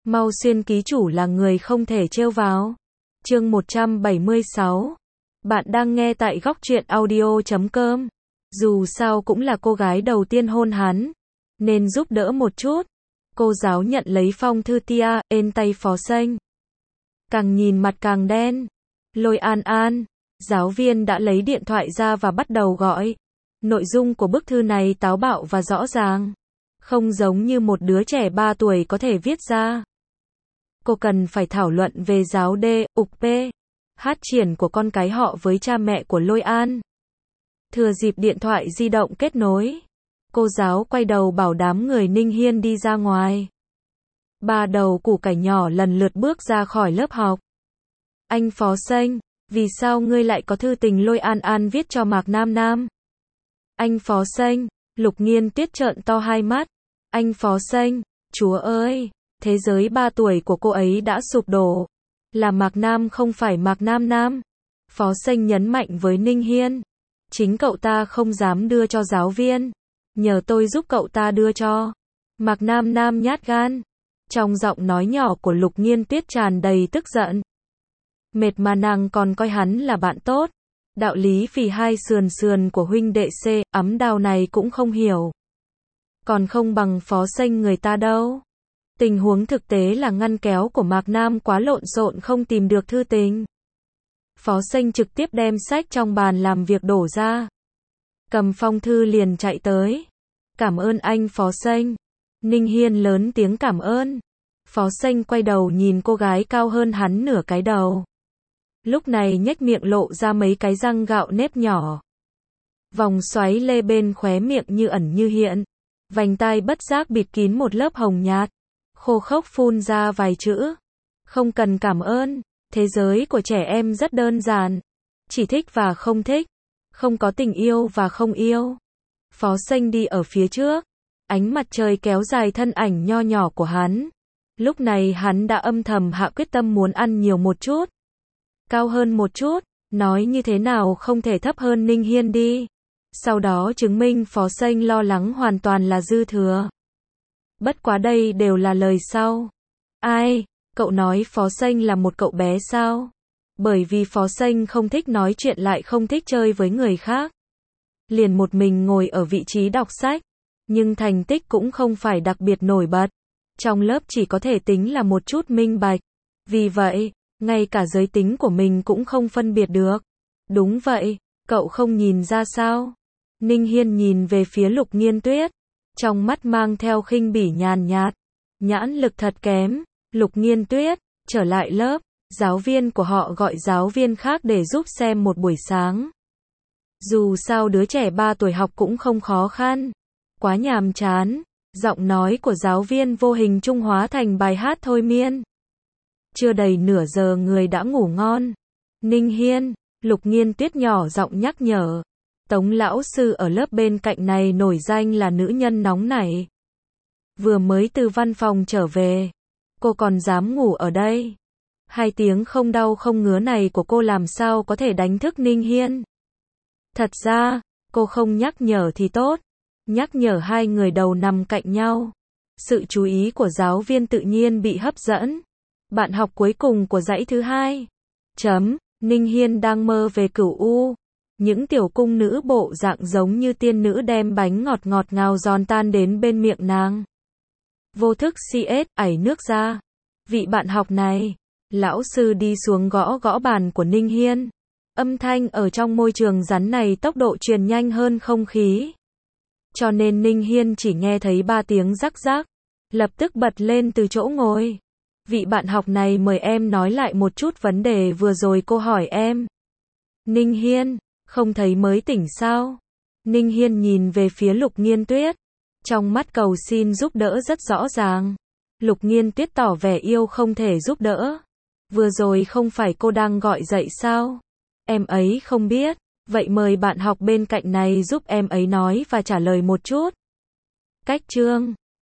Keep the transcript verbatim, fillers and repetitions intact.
Mau xuyên ký chủ là người không thể trêu vào. Chương một trăm bảy mươi sáu. Bạn đang nghe tại góc truyện audio chấm com. Dù sao cũng là cô gái đầu tiên hôn hắn, nên giúp đỡ một chút. Cô giáo nhận lấy phong thư tia, ên tay Phó Xanh. Càng nhìn mặt càng đen. Lôi An An. Giáo viên đã lấy điện thoại ra và bắt đầu gọi. Nội dung của bức thư này táo bạo và rõ ràng. Không giống như một đứa trẻ ba tuổi có thể viết ra. Cô cần phải thảo luận về giáo D, ục P, hát triển của con cái họ với cha mẹ của Lôi An. Thừa dịp điện thoại di động kết nối, cô giáo quay đầu bảo đám người Ninh Hiên đi ra ngoài. Ba đầu củ cải nhỏ lần lượt bước ra khỏi lớp học. Anh Phó Xanh, vì sao ngươi lại có thư tình Lôi An An viết cho Mạc Nam Nam? Anh Phó Xanh, Lục Nghiên Tuyết trợn to hai mắt. Anh Phó Xanh, chúa ơi, thế giới ba tuổi của cô ấy đã sụp đổ. Là Mạc Nam không phải Mạc Nam Nam. Phó Xanh nhấn mạnh với Ninh Hiên. Chính cậu ta không dám đưa cho giáo viên. Nhờ tôi giúp cậu ta đưa cho. Mạc Nam Nam nhát gan. Trong giọng nói nhỏ của Lục Nghiên Tuyết tràn đầy tức giận. Mệt mà nàng còn coi hắn là bạn tốt. Đạo lý phì hai sườn sườn của huynh đệ C, ấm đào này cũng không hiểu. Còn không bằng Phó Xanh người ta đâu. Tình huống thực tế là ngăn kéo của Mạc Nam quá lộn xộn không tìm được thư tình. Phó Xanh trực tiếp đem sách trong bàn làm việc đổ ra. Cầm phong thư liền chạy tới. Cảm ơn anh Phó Xanh. Ninh Hiên lớn tiếng cảm ơn. Phó Xanh quay đầu nhìn cô gái cao hơn hắn nửa cái đầu. Lúc này nhếch miệng lộ ra mấy cái răng gạo nếp nhỏ. Vòng xoáy lê bên khóe miệng như ẩn như hiện. Vành tai bất giác bịt kín một lớp hồng nhạt. Khô khốc phun ra vài chữ. Không cần cảm ơn. Thế giới của trẻ em rất đơn giản. Chỉ thích và không thích. Không có tình yêu và không yêu. Phó Xanh đi ở phía trước. Ánh mặt trời kéo dài thân ảnh nho nhỏ của hắn. Lúc này hắn đã âm thầm hạ quyết tâm muốn ăn nhiều một chút. Cao hơn một chút. Nói như thế nào không thể thấp hơn Ninh Hiên đi. Sau đó chứng minh Phó Xanh lo lắng hoàn toàn là dư thừa. Bất quá đây đều là lời sau. Ai? Cậu nói Phó Xanh là một cậu bé sao? Bởi vì Phó Xanh không thích nói chuyện lại không thích chơi với người khác. Liền một mình ngồi ở vị trí đọc sách. Nhưng thành tích cũng không phải đặc biệt nổi bật. Trong lớp chỉ có thể tính là một chút minh bạch. Vì vậy, ngay cả giới tính của mình cũng không phân biệt được. Đúng vậy, cậu không nhìn ra sao? Ninh Hiên nhìn về phía Lục Nghiên Tuyết. Trong mắt mang theo khinh bỉ nhàn nhạt. Nhãn lực thật kém. Lục Nghiên Tuyết, trở lại lớp. Giáo viên của họ gọi giáo viên khác để giúp xem một buổi sáng. Dù sao đứa trẻ ba tuổi học cũng không khó khăn. Quá nhàm chán. Giọng nói của giáo viên vô hình trung hóa thành bài hát thôi miên. Chưa đầy nửa giờ người đã ngủ ngon. Ninh Hiên, Lục Nghiên Tuyết nhỏ giọng nhắc nhở. Tống lão sư ở lớp bên cạnh này nổi danh là nữ nhân nóng nảy. Vừa mới từ văn phòng trở về. Cô còn dám ngủ ở đây. Hai tiếng không đau không ngứa này của cô làm sao có thể đánh thức Ninh Hiên. Thật ra, cô không nhắc nhở thì tốt. Nhắc nhở hai người đầu nằm cạnh nhau. Sự chú ý của giáo viên tự nhiên bị hấp dẫn. Bạn học cuối cùng của dãy thứ hai. Chấm, Ninh Hiên đang mơ về Cửu U. Những tiểu cung nữ bộ dạng giống như tiên nữ đem bánh ngọt ngọt ngào giòn tan đến bên miệng nàng. Vô thức xê ét, ảy nước ra. Vị bạn học này. Lão sư đi xuống gõ gõ bàn của Ninh Hiên. Âm thanh ở trong môi trường rắn này tốc độ truyền nhanh hơn không khí. Cho nên Ninh Hiên chỉ nghe thấy ba tiếng rắc rắc. Lập tức bật lên từ chỗ ngồi. Vị bạn học này mời em nói lại một chút vấn đề vừa rồi cô hỏi em. Ninh Hiên, không thấy mới tỉnh sao? Ninh Hiên nhìn về phía Lục Nghiên Tuyết. Trong mắt cầu xin giúp đỡ rất rõ ràng. Lục Nghiên Tuyết tỏ vẻ yêu không thể giúp đỡ. Vừa rồi không phải cô đang gọi dậy sao? Em ấy không biết. Vậy mời bạn học bên cạnh này giúp em ấy nói và trả lời một chút. Cách chương